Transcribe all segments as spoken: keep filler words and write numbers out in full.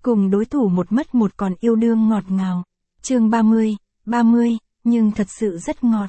cùng đối thủ một mất một còn yêu đương ngọt ngào. Chương ba mươi, ba mươi, nhưng thật sự rất ngọt.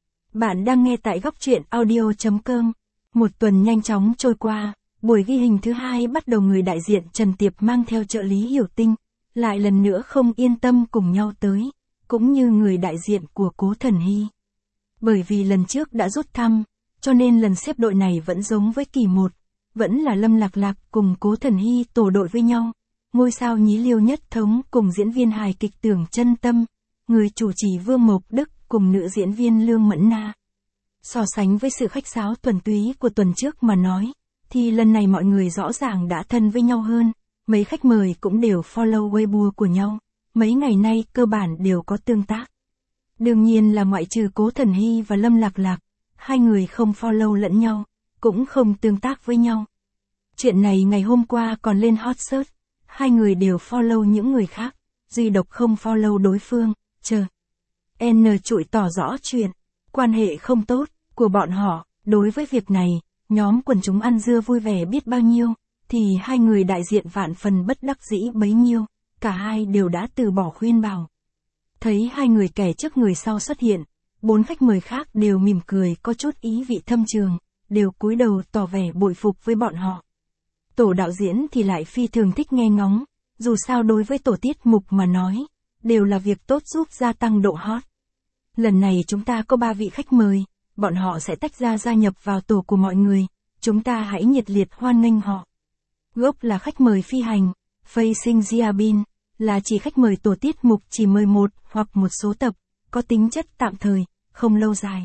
Bạn đang nghe tại góc truyện audio chấm com. Một tuần nhanh chóng trôi qua, buổi ghi hình thứ hai bắt đầu người đại diện Trần Tiệp mang theo trợ lý Hiểu Tinh, lại lần nữa không yên tâm cùng nhau tới, cũng như người đại diện của Cố Thần Hy. Bởi vì lần trước đã rút thăm, cho nên lần xếp đội này vẫn giống với kỳ một, vẫn là Lâm Lạc Lạc cùng Cố Thần Hy tổ đội với nhau. Ngôi sao nhí Liêu Nhất Thống cùng diễn viên hài kịch Tưởng Chân Tâm, người chủ trì Vương Mộc Đức cùng nữ diễn viên Lương Mẫn Na. So sánh với sự khách sáo thuần túy của tuần trước mà nói, thì lần này mọi người rõ ràng đã thân với nhau hơn, mấy khách mời cũng đều follow Weibo của nhau, mấy ngày nay cơ bản đều có tương tác. Đương nhiên là ngoại trừ Cố Thần Hy và Lâm Lạc Lạc, hai người không follow lẫn nhau, cũng không tương tác với nhau. Chuyện này ngày hôm qua còn lên hot search, hai người đều follow những người khác, duy độc không follow đối phương, chờ. N trụi tỏ rõ chuyện, quan hệ không tốt, của bọn họ, đối với việc này, nhóm quần chúng ăn dưa vui vẻ biết bao nhiêu, thì hai người đại diện vạn phần bất đắc dĩ bấy nhiêu, cả hai đều đã từ bỏ khuyên bảo. Thấy hai người kẻ trước người sau xuất hiện, bốn khách mời khác đều mỉm cười có chút ý vị thâm trường, đều cúi đầu tỏ vẻ bội phục với bọn họ. Tổ đạo diễn thì lại phi thường thích nghe ngóng, dù sao đối với tổ tiết mục mà nói, đều là việc tốt giúp gia tăng độ hot. Lần này chúng ta có ba vị khách mời, bọn họ sẽ tách ra gia nhập vào tổ của mọi người, chúng ta hãy nhiệt liệt hoan nghênh họ. Gốc là khách mời phi hành, Facing Jiabin, là chỉ khách mời tổ tiết mục chỉ mời một hoặc một số tập, có tính chất tạm thời, không lâu dài.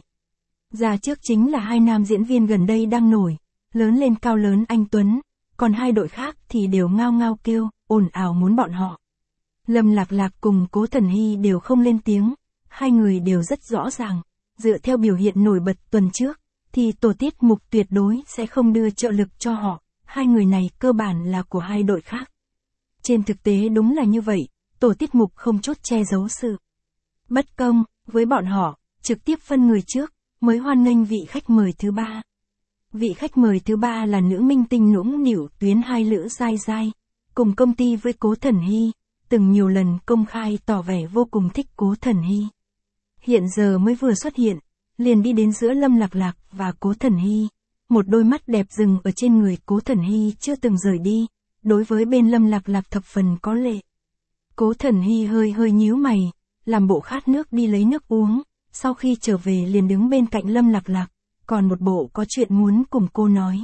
Ra trước chính là hai nam diễn viên gần đây đang nổi, lớn lên cao lớn anh Tuấn, còn hai đội khác thì đều ngao ngao kêu, ồn ào muốn bọn họ. Lâm Lạc Lạc cùng Cố Thần Hy đều không lên tiếng, hai người đều rất rõ ràng, dựa theo biểu hiện nổi bật tuần trước, thì tổ tiết mục tuyệt đối sẽ không đưa trợ lực cho họ, hai người này cơ bản là của hai đội khác. Trên thực tế đúng là như vậy, tổ tiết mục không chút che giấu sự bất công với bọn họ, trực tiếp phân người trước, mới hoan nghênh vị khách mời thứ ba. Vị khách mời thứ ba là nữ minh tinh nũng nịu tuyến hai Lữ Giai Giai, cùng công ty với Cố Thần Hy, từng nhiều lần công khai tỏ vẻ vô cùng thích Cố Thần Hy. Hiện giờ mới vừa xuất hiện, liền đi đến giữa Lâm Lạc Lạc và Cố Thần Hy, một đôi mắt đẹp dừng ở trên người Cố Thần Hy chưa từng rời đi, đối với bên Lâm Lạc Lạc thập phần có lệ. Cố Thần Hy hơi hơi nhíu mày, làm bộ khát nước đi lấy nước uống, sau khi trở về liền đứng bên cạnh Lâm Lạc Lạc, còn một bộ có chuyện muốn cùng cô nói.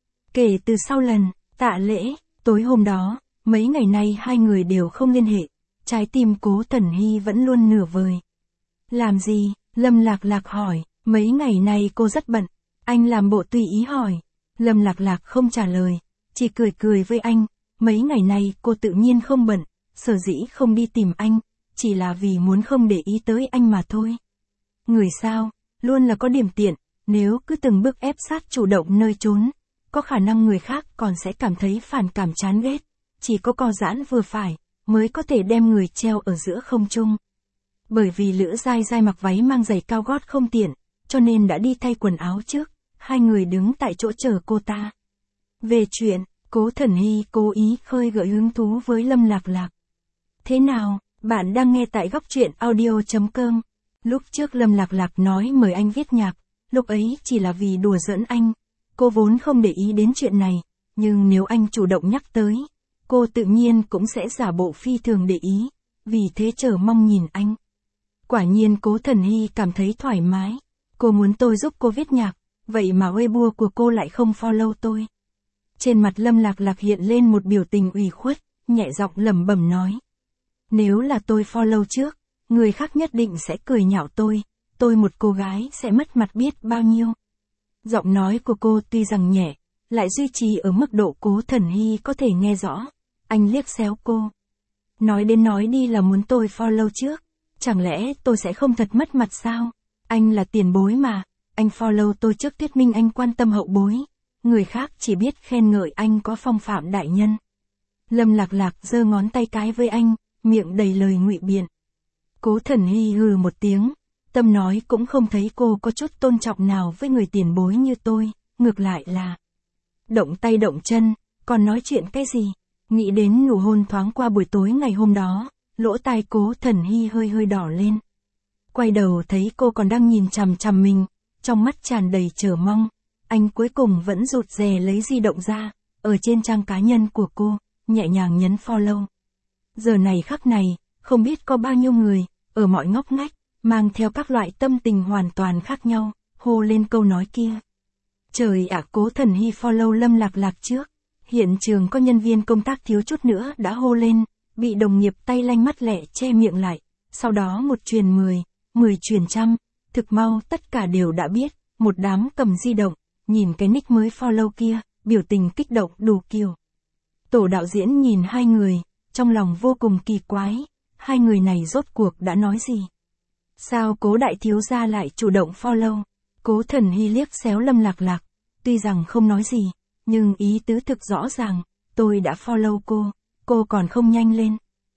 Kể từ sau lần tạ lễ, tối hôm đó, mấy ngày nay hai người đều không liên hệ, trái tim Cố Thần Hy vẫn luôn nửa vời. Làm gì? Lâm Lạc Lạc hỏi, mấy ngày nay cô rất bận, anh làm bộ tùy ý hỏi. Lâm Lạc Lạc không trả lời, chỉ cười cười với anh, mấy ngày nay cô tự nhiên không bận, sở dĩ không đi tìm anh, chỉ là vì muốn không để ý tới anh mà thôi. Người sao, luôn là có điểm tiện, nếu cứ từng bước ép sát chủ động nơi trốn, có khả năng người khác còn sẽ cảm thấy phản cảm chán ghét, chỉ có co giãn vừa phải, mới có thể đem người treo ở giữa không trung. Bởi vì Lữ Giai Giai mặc váy mang giày cao gót không tiện, cho nên đã đi thay quần áo trước, hai người đứng tại chỗ chờ cô ta. Về chuyện, Cố Thần Hy cố ý khơi gợi hứng thú với Lâm Lạc Lạc. Thế nào, bạn đang nghe tại góc truyện audio chấm com. Lúc trước Lâm Lạc Lạc nói mời anh viết nhạc, lúc ấy chỉ là vì đùa giỡn anh, cô vốn không để ý đến chuyện này, nhưng nếu anh chủ động nhắc tới, cô tự nhiên cũng sẽ giả bộ phi thường để ý, vì thế chờ mong nhìn anh. Quả nhiên Cố Thần Hy cảm thấy thoải mái, cô muốn tôi giúp cô viết nhạc, vậy mà Weibo của cô lại không follow tôi. Trên mặt Lâm Lạc Lạc hiện lên một biểu tình ủy khuất, nhẹ giọng lẩm bẩm nói. Nếu là tôi follow trước, người khác nhất định sẽ cười nhạo tôi, tôi một cô gái sẽ mất mặt biết bao nhiêu. Giọng nói của cô tuy rằng nhẹ, lại duy trì ở mức độ Cố Thần Hy có thể nghe rõ. Anh liếc xéo cô. Nói đến nói đi là muốn tôi follow trước, chẳng lẽ tôi sẽ không thật mất mặt sao? Anh là tiền bối mà, anh follow tôi trước thuyết minh anh quan tâm hậu bối. Người khác chỉ biết khen ngợi anh có phong phạm đại nhân. Lâm Lạc Lạc giơ ngón tay cái với anh, miệng đầy lời ngụy biện. Cố Thần Hy hừ một tiếng, tâm nói cũng không thấy cô có chút tôn trọng nào với người tiền bối như tôi, ngược lại là động tay động chân, còn nói chuyện cái gì? Nghĩ đến nụ hôn thoáng qua buổi tối ngày hôm đó, lỗ tai Cố Thần Hy hơi hơi đỏ lên. Quay đầu thấy cô còn đang nhìn chằm chằm mình, trong mắt tràn đầy chờ mong. Anh cuối cùng vẫn rụt rè lấy di động ra, ở trên trang cá nhân của cô, nhẹ nhàng nhấn follow. Giờ này khắc này, không biết có bao nhiêu người, ở mọi ngóc ngách, mang theo các loại tâm tình hoàn toàn khác nhau, hô lên câu nói kia. Trời ạ, Cố Thần Hy follow Lâm Lạc Lạc trước. Hiện trường có nhân viên công tác thiếu chút nữa đã hô lên, bị đồng nghiệp tay lanh mắt lẹ che miệng lại. Sau đó một truyền mười, mười truyền trăm, thực mau tất cả đều đã biết, một đám cầm di động, nhìn cái nick mới follow kia, biểu tình kích động đủ kiểu. Tổ đạo diễn nhìn hai người, trong lòng vô cùng kỳ quái, hai người này rốt cuộc đã nói gì? Sao Cố đại thiếu gia lại chủ động follow? Cố Thần Hy liếc xéo Lâm Lạc Lạc, tuy rằng không nói gì, nhưng ý tứ thực rõ ràng, tôi đã follow cô, cô còn không nhanh lên.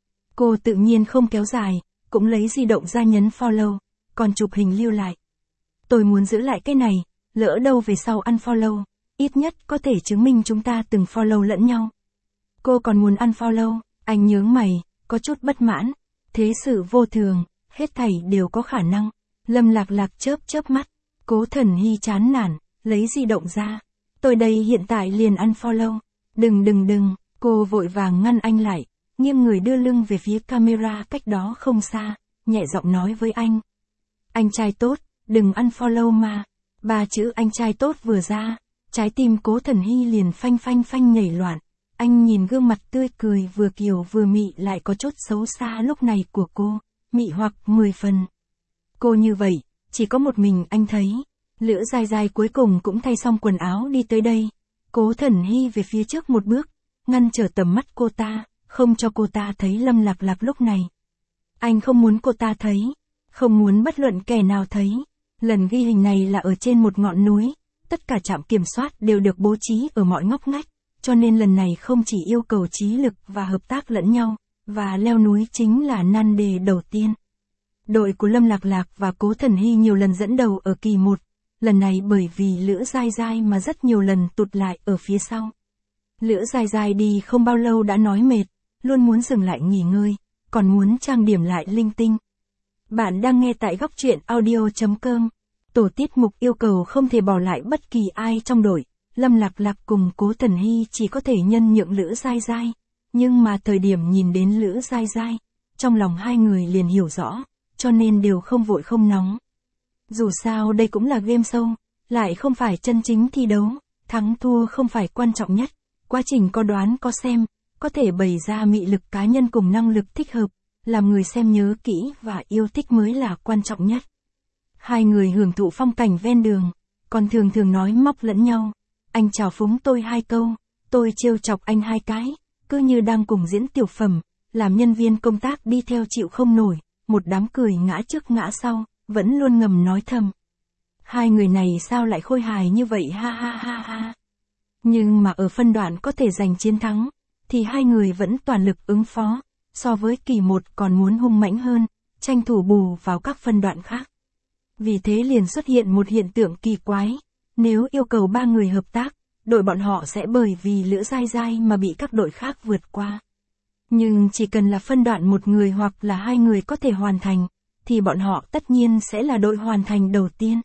Cô tự nhiên không kéo dài, cũng lấy di động ra nhấn follow, còn chụp hình lưu lại. Tôi muốn giữ lại cái này, lỡ đâu về sau unfollow, ít nhất có thể chứng minh chúng ta từng follow lẫn nhau. Cô còn muốn unfollow, anh nhướng mày, có chút bất mãn, thế sự vô thường, hết thảy đều có khả năng. Lâm Lạc Lạc chớp chớp mắt, Cố Thần Hy chán nản, lấy di động ra. Tôi đây hiện tại liền unfollow. Đừng đừng đừng, cô vội vàng ngăn anh lại, nghiêng người đưa lưng về phía camera cách đó không xa, nhẹ giọng nói với anh. Anh trai tốt, đừng unfollow mà. Ba chữ anh trai tốt vừa ra, trái tim Cố Thần Hy liền phanh phanh phanh nhảy loạn. Anh nhìn gương mặt tươi cười vừa kiều vừa mị lại có chút xấu xa lúc này của cô, mị hoặc mười phần. Cô như vậy, chỉ có một mình anh thấy. Lữ Giai Giai cuối cùng cũng thay xong quần áo đi tới đây. Cố Thần Hy về phía trước một bước, ngăn trở tầm mắt cô ta, không cho cô ta thấy Lâm Lạc Lạc lúc này. Anh không muốn cô ta thấy, không muốn bất luận kẻ nào thấy. Lần ghi hình này là ở trên một ngọn núi, tất cả trạm kiểm soát đều được bố trí ở mọi ngóc ngách, cho nên lần này không chỉ yêu cầu trí lực và hợp tác lẫn nhau, và leo núi chính là nan đề đầu tiên. Đội của Lâm Lạc Lạc và Cố Thần Hy nhiều lần dẫn đầu ở kỳ một, lần này bởi vì Lữ Giai Giai mà rất nhiều lần tụt lại ở phía sau. Lữ Giai Giai đi không bao lâu đã nói mệt, luôn muốn dừng lại nghỉ ngơi, còn muốn trang điểm lại linh tinh. Bạn đang nghe tại góc truyện audio chấm com. Tổ tiết mục yêu cầu không thể bỏ lại bất kỳ ai trong đội. Lâm Lạc Lạc cùng Cố Thần Hy chỉ có thể nhân nhượng Lữ Giai Giai, nhưng mà thời điểm nhìn đến Lữ Giai Giai, trong lòng hai người liền hiểu rõ, cho nên đều không vội không nóng. Dù sao đây cũng là game show, lại không phải chân chính thi đấu, thắng thua không phải quan trọng nhất, quá trình có đoán có xem, có thể bày ra mị lực cá nhân cùng năng lực thích hợp, làm người xem nhớ kỹ và yêu thích mới là quan trọng nhất. Hai người hưởng thụ phong cảnh ven đường, còn thường thường nói móc lẫn nhau. Anh chào phúng tôi hai câu, tôi trêu chọc anh hai cái, cứ như đang cùng diễn tiểu phẩm, làm nhân viên công tác đi theo chịu không nổi, một đám cười ngã trước ngã sau, vẫn luôn ngầm nói thầm. Hai người này sao lại khôi hài như vậy ha ha ha ha. Nhưng mà ở phân đoạn có thể giành chiến thắng, thì hai người vẫn toàn lực ứng phó, so với kỳ một còn muốn hung mãnh hơn, tranh thủ bù vào các phân đoạn khác. Vì thế liền xuất hiện một hiện tượng kỳ quái. Nếu yêu cầu ba người hợp tác, đội bọn họ sẽ bởi vì Lữ Giai Giai mà bị các đội khác vượt qua. Nhưng chỉ cần là phân đoạn một người hoặc là hai người có thể hoàn thành, thì bọn họ tất nhiên sẽ là đội hoàn thành đầu tiên.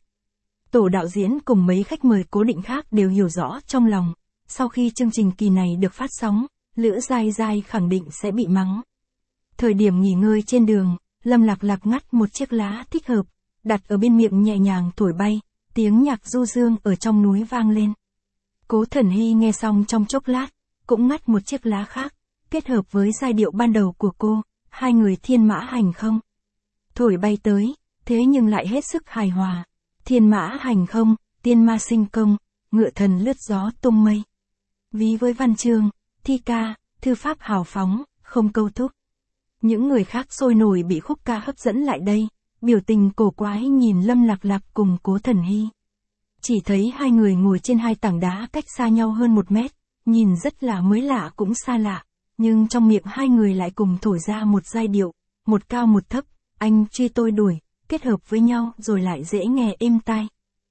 Tổ đạo diễn cùng mấy khách mời cố định khác đều hiểu rõ trong lòng, sau khi chương trình kỳ này được phát sóng, Lữ Giai Giai khẳng định sẽ bị mắng. Thời điểm nghỉ ngơi trên đường, Lâm Lạc Lạc ngắt một chiếc lá thích hợp, đặt ở bên miệng nhẹ nhàng thổi bay. Tiếng nhạc du dương ở trong núi vang lên. Cố Thần Hy nghe xong trong chốc lát, cũng ngắt một chiếc lá khác, kết hợp với giai điệu ban đầu của cô, hai người thiên mã hành không. Thổi bay tới, thế nhưng lại hết sức hài hòa. Thiên mã hành không, tiên ma sinh công, ngựa thần lướt gió tung mây. Ví với văn chương, thi ca, thư pháp hào phóng, không câu thúc. Những người khác sôi nổi bị khúc ca hấp dẫn lại đây. Biểu tình cổ quái nhìn Lâm Lạc Lạc cùng Cố Thần Hy. Chỉ thấy hai người ngồi trên hai tảng đá cách xa nhau hơn một mét, nhìn rất là mới lạ cũng xa lạ, nhưng trong miệng hai người lại cùng thổi ra một giai điệu, một cao một thấp, anh truy tôi đuổi, kết hợp với nhau rồi lại dễ nghe êm tai.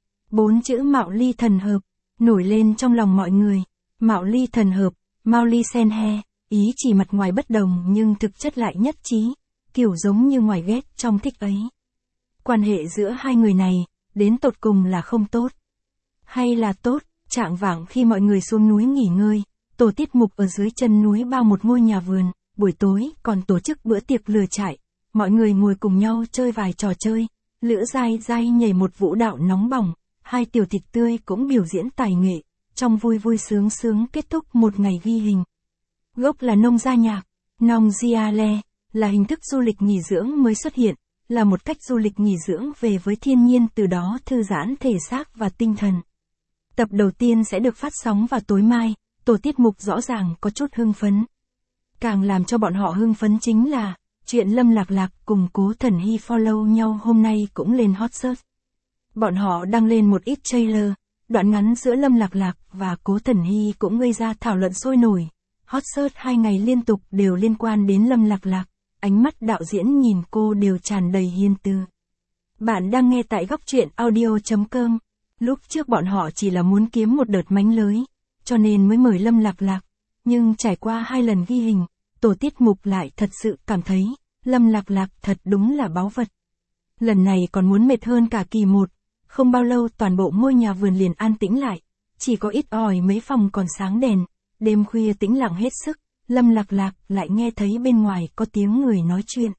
Bốn chữ mạo ly thần hợp, nổi lên trong lòng mọi người, mạo ly thần hợp, mau ly sen he, ý chỉ mặt ngoài bất đồng nhưng thực chất lại nhất trí, kiểu giống như ngoài ghét trong thích ấy. Quan hệ giữa hai người này, đến tột cùng là không tốt. Hay là tốt, chạng vạng khi mọi người xuống núi nghỉ ngơi, tổ tiết mục ở dưới chân núi bao một ngôi nhà vườn, buổi tối còn tổ chức bữa tiệc lửa trại, mọi người ngồi cùng nhau chơi vài trò chơi, Lữ Giai Giai nhảy một vũ đạo nóng bỏng, hai tiểu thịt tươi cũng biểu diễn tài nghệ, trong vui vui sướng sướng kết thúc một ngày ghi hình. Gốc là nông gia nhạc, nông giale, là hình thức du lịch nghỉ dưỡng mới xuất hiện, là một cách du lịch nghỉ dưỡng về với thiên nhiên từ đó thư giãn thể xác và tinh thần. Tập đầu tiên sẽ được phát sóng vào tối mai, tổ tiết mục rõ ràng có chút hưng phấn. Càng làm cho bọn họ hưng phấn chính là, chuyện Lâm Lạc Lạc cùng Cố Thần Hy follow nhau hôm nay cũng lên hot search. Bọn họ đăng lên một ít trailer, đoạn ngắn giữa Lâm Lạc Lạc và Cố Thần Hy cũng gây ra thảo luận sôi nổi. Hot search hai ngày liên tục đều liên quan đến Lâm Lạc Lạc, ánh mắt đạo diễn nhìn cô đều tràn đầy hiền từ. Bạn đang nghe tại góc truyện audio chấm com. Lúc trước bọn họ chỉ là muốn kiếm một đợt mánh lưới, cho nên mới mời Lâm Lạc Lạc, nhưng trải qua hai lần ghi hình, tổ tiết mục lại thật sự cảm thấy, Lâm Lạc Lạc thật đúng là báu vật. Lần này còn muốn mệt hơn cả kỳ một, không bao lâu toàn bộ ngôi nhà vườn liền an tĩnh lại, chỉ có ít ỏi mấy phòng còn sáng đèn, đêm khuya tĩnh lặng hết sức, Lâm Lạc Lạc lại nghe thấy bên ngoài có tiếng người nói chuyện.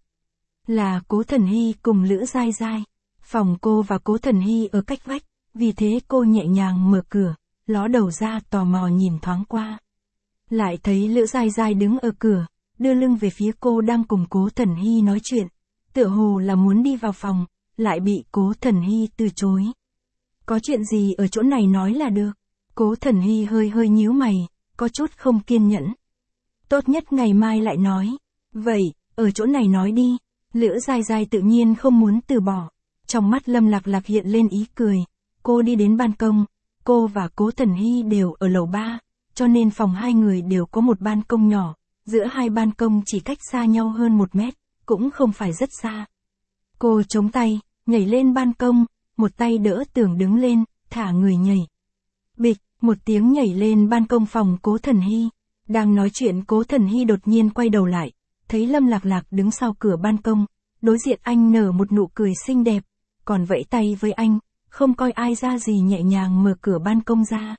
Là Cố Thần Hy cùng Lữ Giai Giai, phòng cô và Cố Thần Hy ở cách vách, vì thế cô nhẹ nhàng mở cửa, ló đầu ra tò mò nhìn thoáng qua. Lại thấy Lữ Giai Giai đứng ở cửa, đưa lưng về phía cô đang cùng Cố Thần Hy nói chuyện, tựa hồ là muốn đi vào phòng, lại bị Cố Thần Hy từ chối. Có chuyện gì ở chỗ này nói là được. Cố Thần Hy hơi hơi nhíu mày, có chút không kiên nhẫn. Tốt nhất ngày mai lại nói. Vậy, ở chỗ này nói đi. Lữ Giai Giai tự nhiên không muốn từ bỏ. Trong mắt Lâm Lạc Lạc hiện lên ý cười. Cô đi đến ban công. Cô và Cố Thần Hy đều ở lầu ba, cho nên phòng hai người đều có một ban công nhỏ. Giữa hai ban công chỉ cách xa nhau hơn một mét, cũng không phải rất xa. Cô chống tay, nhảy lên ban công, một tay đỡ tường đứng lên, thả người nhảy. Bịch, một tiếng nhảy lên ban công phòng Cố Thần Hy. Đang nói chuyện Cố Thần Hy đột nhiên quay đầu lại, thấy Lâm Lạc Lạc đứng sau cửa ban công, đối diện anh nở một nụ cười xinh đẹp, còn vẫy tay với anh, không coi ai ra gì nhẹ nhàng mở cửa ban công ra.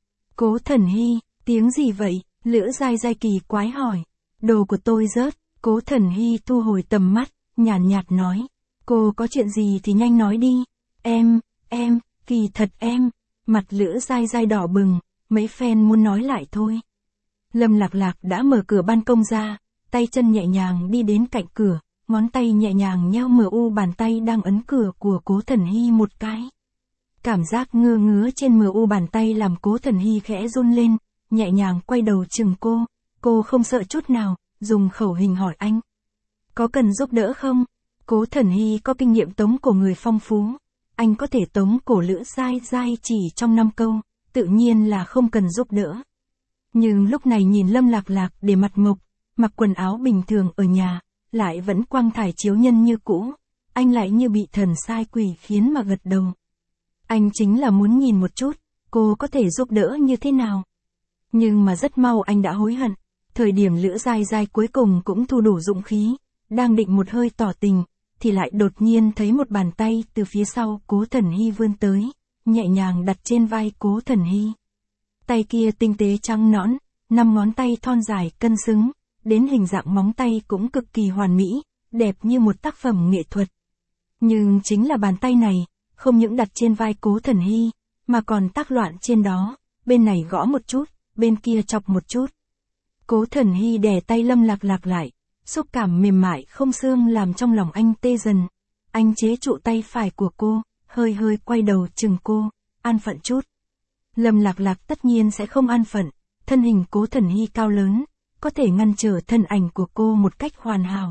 Cố Thần Hy, tiếng gì vậy? Lữ Giai Giai kỳ quái hỏi. Đồ của tôi rớt. Cố Thần Hy thu hồi tầm mắt, nhàn nhạt, nhạt nói. Cô có chuyện gì thì nhanh nói đi. Em, em, kỳ thật em. Mặt Lữ Giai Giai đỏ bừng, mấy fan muốn nói lại thôi. Lâm Lạc Lạc đã mở cửa ban công ra, tay chân nhẹ nhàng đi đến cạnh cửa, ngón tay nhẹ nhàng nheo mờ u bàn tay đang ấn cửa của Cố Thần Hy một cái. Cảm giác ngơ ngứa trên mờ u bàn tay làm Cố Thần Hy khẽ run lên, nhẹ nhàng quay đầu chừng cô, cô không sợ chút nào, dùng khẩu hình hỏi anh. Có cần giúp đỡ không? Cố Thần Hy có kinh nghiệm tống cổ người phong phú, anh có thể tống cổ Lữ Giai Giai chỉ trong năm câu, tự nhiên là không cần giúp đỡ. Nhưng lúc này nhìn Lâm Lạc Lạc để mặt mộc, mặc quần áo bình thường ở nhà, lại vẫn quăng thải chiếu nhân như cũ, anh lại như bị thần sai quỷ khiến mà gật đầu. Anh chính là muốn nhìn một chút, cô có thể giúp đỡ như thế nào. Nhưng mà rất mau anh đã hối hận, thời điểm Lữ Giai Giai cuối cùng cũng thu đủ dũng khí, đang định một hơi tỏ tình, thì lại đột nhiên thấy một bàn tay từ phía sau Cố Thần Hy vươn tới, nhẹ nhàng đặt trên vai Cố Thần Hy. Tay kia tinh tế trắng nõn, năm ngón tay thon dài cân xứng, đến hình dạng móng tay cũng cực kỳ hoàn mỹ, đẹp như một tác phẩm nghệ thuật. Nhưng chính là bàn tay này, không những đặt trên vai Cố Thần Hy, mà còn tác loạn trên đó, bên này gõ một chút, bên kia chọc một chút. Cố Thần Hy đè tay Lâm Lạc Lạc lại, xúc cảm mềm mại không xương làm trong lòng anh tê dần. Anh chế trụ tay phải của cô, hơi hơi quay đầu chừng cô, an phận chút. Lâm Lạc Lạc tất nhiên sẽ không an phận, thân hình Cố Thần Hy cao lớn, có thể ngăn trở thân ảnh của cô một cách hoàn hảo.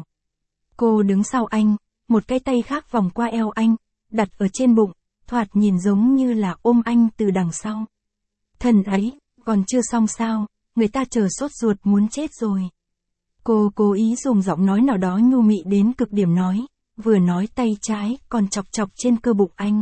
Cô đứng sau anh, một cái tay khác vòng qua eo anh, đặt ở trên bụng, thoạt nhìn giống như là ôm anh từ đằng sau. Thần ấy, còn chưa xong sao, người ta chờ sốt ruột muốn chết rồi. Cô cố ý dùng giọng nói nào đó nhu mị đến cực điểm nói, vừa nói tay trái còn chọc chọc trên cơ bụng anh.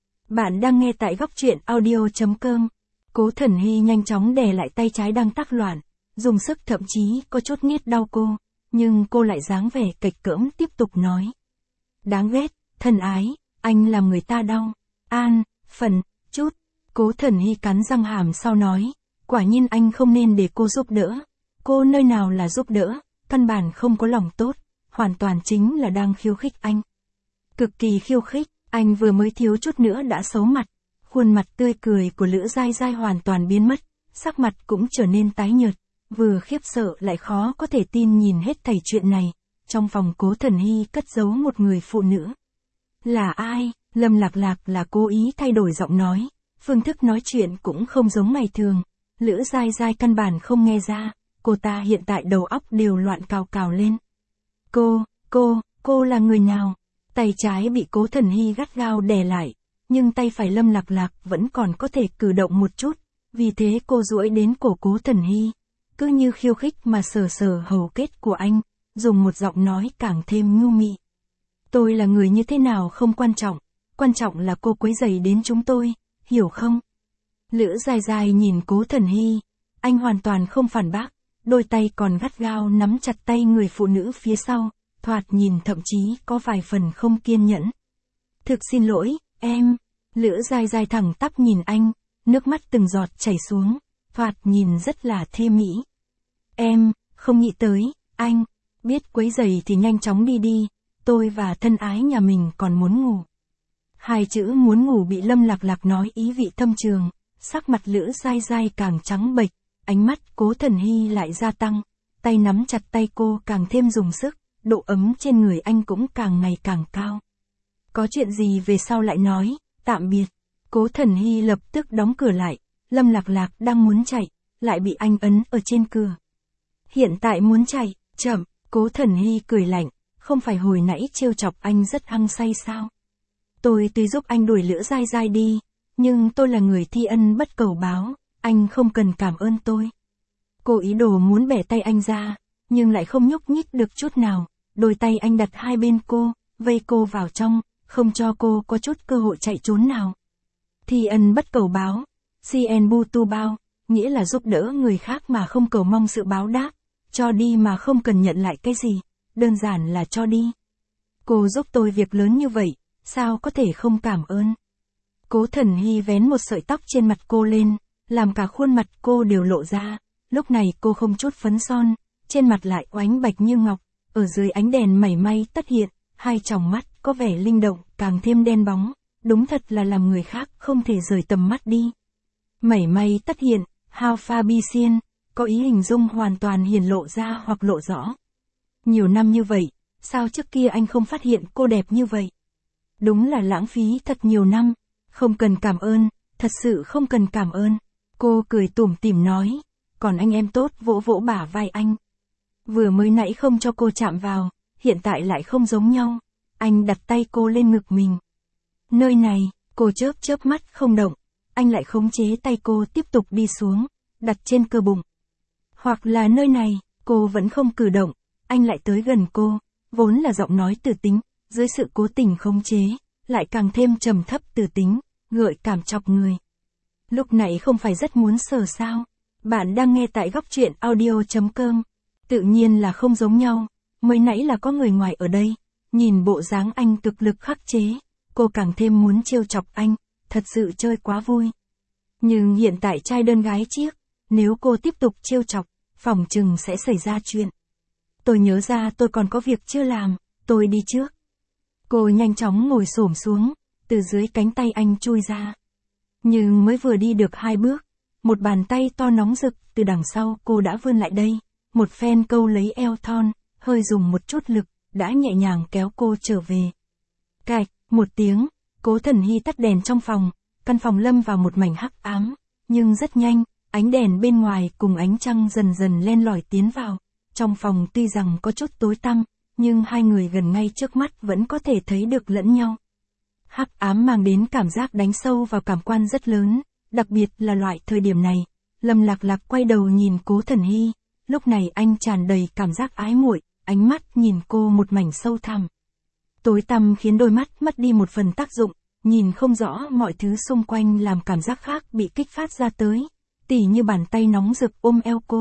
Bạn đang nghe tại góc truyện audio chấm com. Cố Thần Hy nhanh chóng đè lại tay trái đang tác loạn, dùng sức thậm chí có chút nghiết đau cô, nhưng cô lại dáng vẻ cạch cỡm tiếp tục nói. Đáng ghét, thân ái, anh làm người ta đau. An, phần, chút. Cố Thần Hy cắn răng hàm sau nói, quả nhiên anh không nên để cô giúp đỡ. Cô nơi nào là giúp đỡ, căn bản không có lòng tốt, hoàn toàn chính là đang khiêu khích anh. Cực kỳ khiêu khích, anh vừa mới thiếu chút nữa đã xấu mặt. Khuôn mặt tươi cười của Lữ Giai Giai hoàn toàn biến mất, sắc mặt cũng trở nên tái nhợt, vừa khiếp sợ lại khó có thể tin nhìn hết thảy chuyện này. Trong phòng Cố Thần Hy cất giấu một người phụ nữ. Là ai? Lâm Lạc Lạc là cố ý thay đổi giọng nói, phương thức nói chuyện cũng không giống ngày thường. Lữ Giai Giai căn bản không nghe ra, cô ta hiện tại đầu óc đều loạn cào cào lên. Cô, cô, cô là người nào? Tay trái bị Cố Thần Hy gắt gao đè lại, nhưng tay phải Lâm Lạc Lạc vẫn còn có thể cử động một chút, vì thế cô duỗi đến cổ Cố Thần Hy, cứ như khiêu khích mà sờ sờ hầu kết của anh, dùng một giọng nói càng thêm nhu mị. Tôi là người như thế nào không quan trọng, quan trọng là cô quấy rầy đến chúng tôi, hiểu không? Lữ Giai Giai nhìn Cố Thần Hy, anh hoàn toàn không phản bác, đôi tay còn gắt gao nắm chặt tay người phụ nữ phía sau, thoạt nhìn thậm chí có vài phần không kiên nhẫn. Thực xin lỗi, em. Lữ Giai Giai thẳng tắp nhìn anh, nước mắt từng giọt chảy xuống, thoạt nhìn rất là thê mỹ. Em, không nghĩ tới, anh, biết quấy rầy thì nhanh chóng đi đi, tôi và thân ái nhà mình còn muốn ngủ. Hai chữ muốn ngủ bị Lâm Lạc Lạc nói ý vị thâm trường, sắc mặt Lữ Giai Giai càng trắng bệch, ánh mắt Cố Thần Hy lại gia tăng, tay nắm chặt tay cô càng thêm dùng sức, độ ấm trên người anh cũng càng ngày càng cao. Có chuyện gì về sau lại nói, tạm biệt. Cố Thần Hy lập tức đóng cửa lại, Lâm Lạc Lạc đang muốn chạy, lại bị anh ấn ở trên cửa. Hiện tại muốn chạy, chậm, Cố Thần Hy cười lạnh, không phải hồi nãy trêu chọc anh rất hăng say sao? Tôi tuy giúp anh đuổi Lữ Giai Giai đi, nhưng tôi là người thi ân bất cầu báo, anh không cần cảm ơn tôi. Cô ý đồ muốn bẻ tay anh ra, nhưng lại không nhúc nhích được chút nào, đôi tay anh đặt hai bên cô, vây cô vào trong, không cho cô có chút cơ hội chạy trốn nào. Thi ân bất cầu báo, Cien Bu Tu Bao, nghĩa là giúp đỡ người khác mà không cầu mong sự báo đáp, cho đi mà không cần nhận lại cái gì, đơn giản là cho đi. Cô giúp tôi việc lớn như vậy, sao có thể không cảm ơn? Cố Thần Hy vén một sợi tóc trên mặt cô lên, làm cả khuôn mặt cô đều lộ ra, lúc này cô không chút phấn son, trên mặt lại oánh bạch như ngọc, ở dưới ánh đèn mảy may tất hiện, hai tròng mắt có vẻ linh động, càng thêm đen bóng, đúng thật là làm người khác không thể rời tầm mắt đi. Mảy may tất hiện, Hao Pha Bi Xiên, có ý hình dung hoàn toàn hiển lộ ra hoặc lộ rõ. Nhiều năm như vậy, sao trước kia anh không phát hiện cô đẹp như vậy? Đúng là lãng phí thật nhiều năm, không cần cảm ơn, thật sự không cần cảm ơn. Cô cười tủm tỉm nói, còn anh em tốt vỗ vỗ bả vai anh. Vừa mới nãy không cho cô chạm vào, hiện tại lại không giống nhau. Anh đặt tay cô lên ngực mình. Nơi này, cô chớp chớp mắt không động, anh lại khống chế tay cô tiếp tục đi xuống, đặt trên cơ bụng. Hoặc là nơi này, cô vẫn không cử động, anh lại tới gần cô, vốn là giọng nói từ tính, dưới sự cố tình khống chế, lại càng thêm trầm thấp từ tính, gợi cảm chọc người. Lúc này không phải rất muốn sờ sao? Bạn đang nghe tại góc truyện audio chấm com. Tự nhiên là không giống nhau, mới nãy là có người ngoài ở đây, nhìn bộ dáng anh cực lực khắc chế, cô càng thêm muốn trêu chọc anh, thật sự chơi quá vui. Nhưng hiện tại trai đơn gái chiếc, nếu cô tiếp tục trêu chọc, phòng chừng sẽ xảy ra chuyện. Tôi nhớ ra tôi còn có việc chưa làm, tôi đi trước. Cô nhanh chóng ngồi xổm xuống, từ dưới cánh tay anh chui ra. Nhưng mới vừa đi được hai bước, một bàn tay to nóng rực từ đằng sau cô đã vươn lại đây, một phen câu lấy eo thon, hơi dùng một chút lực, đã nhẹ nhàng kéo cô trở về. Cạch, một tiếng, Cố Thần Hy tắt đèn trong phòng, căn phòng lâm vào một mảnh hắc ám, nhưng rất nhanh, ánh đèn bên ngoài cùng ánh trăng dần dần len lỏi tiến vào. Trong phòng tuy rằng có chút tối tăm, nhưng hai người gần ngay trước mắt vẫn có thể thấy được lẫn nhau. Hắc ám mang đến cảm giác đánh sâu vào cảm quan rất lớn, đặc biệt là loại thời điểm này. Lâm Lạc Lạc quay đầu nhìn Cố Thần Hy, lúc này anh tràn đầy cảm giác ái muội, ánh mắt nhìn cô một mảnh sâu thẳm. Tối tăm khiến đôi mắt mất đi một phần tác dụng, nhìn không rõ mọi thứ xung quanh làm cảm giác khác bị kích phát ra tới, tỉ như bàn tay nóng rực ôm eo cô,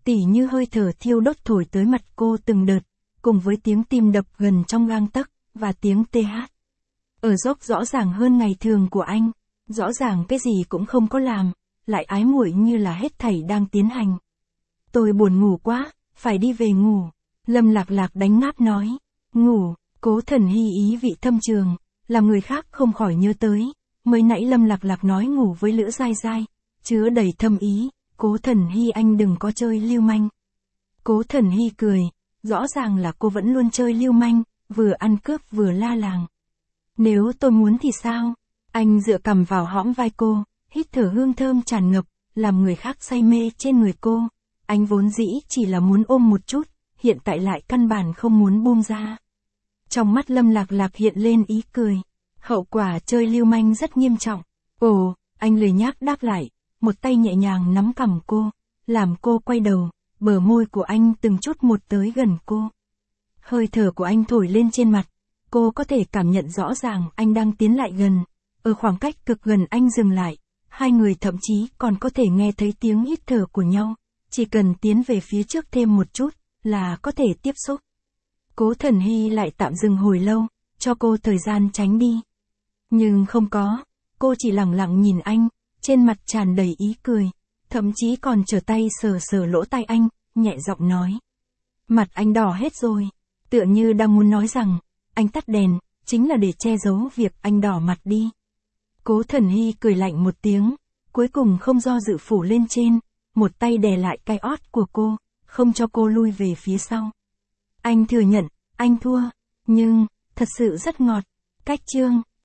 tỉ như hơi thở thiêu đốt thổi tới mặt cô từng đợt, cùng với tiếng tim đập gần trong gang tấc, và tiếng tê hát. Ở dốc rõ ràng hơn ngày thường của anh, rõ ràng cái gì cũng không có làm, lại ái muội như là hết thảy đang tiến hành. Tôi buồn ngủ quá, phải đi về ngủ. Lâm Lạc Lạc đánh ngáp nói. Ngủ, Cố Thần Hy ý vị thâm trường, làm người khác không khỏi nhớ tới. Mới nãy Lâm Lạc Lạc nói ngủ với Lữ Giai Giai, chứa đầy thâm ý, Cố Thần Hy anh đừng có chơi lưu manh. Cố Thần Hy cười, rõ ràng là cô vẫn luôn chơi lưu manh, vừa ăn cướp vừa la làng. Nếu tôi muốn thì sao? Anh dựa cằm vào hõm vai cô, hít thở hương thơm tràn ngập, làm người khác say mê trên người cô. Anh vốn dĩ chỉ là muốn ôm một chút, hiện tại lại căn bản không muốn buông ra. Trong mắt Lâm Lạc Lạc hiện lên ý cười. Hậu quả chơi lưu manh rất nghiêm trọng. Ồ, anh lười nhác đáp lại, một tay nhẹ nhàng nắm cằm cô, làm cô quay đầu, bờ môi của anh từng chút một tới gần cô. Hơi thở của anh thổi lên trên mặt, cô có thể cảm nhận rõ ràng anh đang tiến lại gần. Ở khoảng cách cực gần anh dừng lại, hai người thậm chí còn có thể nghe thấy tiếng hít thở của nhau. Chỉ cần tiến về phía trước thêm một chút, là có thể tiếp xúc. Cố Thần Hy lại tạm dừng hồi lâu, cho cô thời gian tránh đi. Nhưng không có, cô chỉ lặng lặng nhìn anh, trên mặt tràn đầy ý cười, thậm chí còn trở tay sờ sờ lỗ tai anh, nhẹ giọng nói. Mặt anh đỏ hết rồi, tựa như đang muốn nói rằng, anh tắt đèn, chính là để che giấu việc anh đỏ mặt đi. Cố Thần Hy cười lạnh một tiếng, cuối cùng không do dự phủ lên trên, một tay đè lại cái ót của cô, không cho cô lui về phía sau. Anh thừa nhận, anh thua, nhưng, thật sự rất ngọt. Cách chương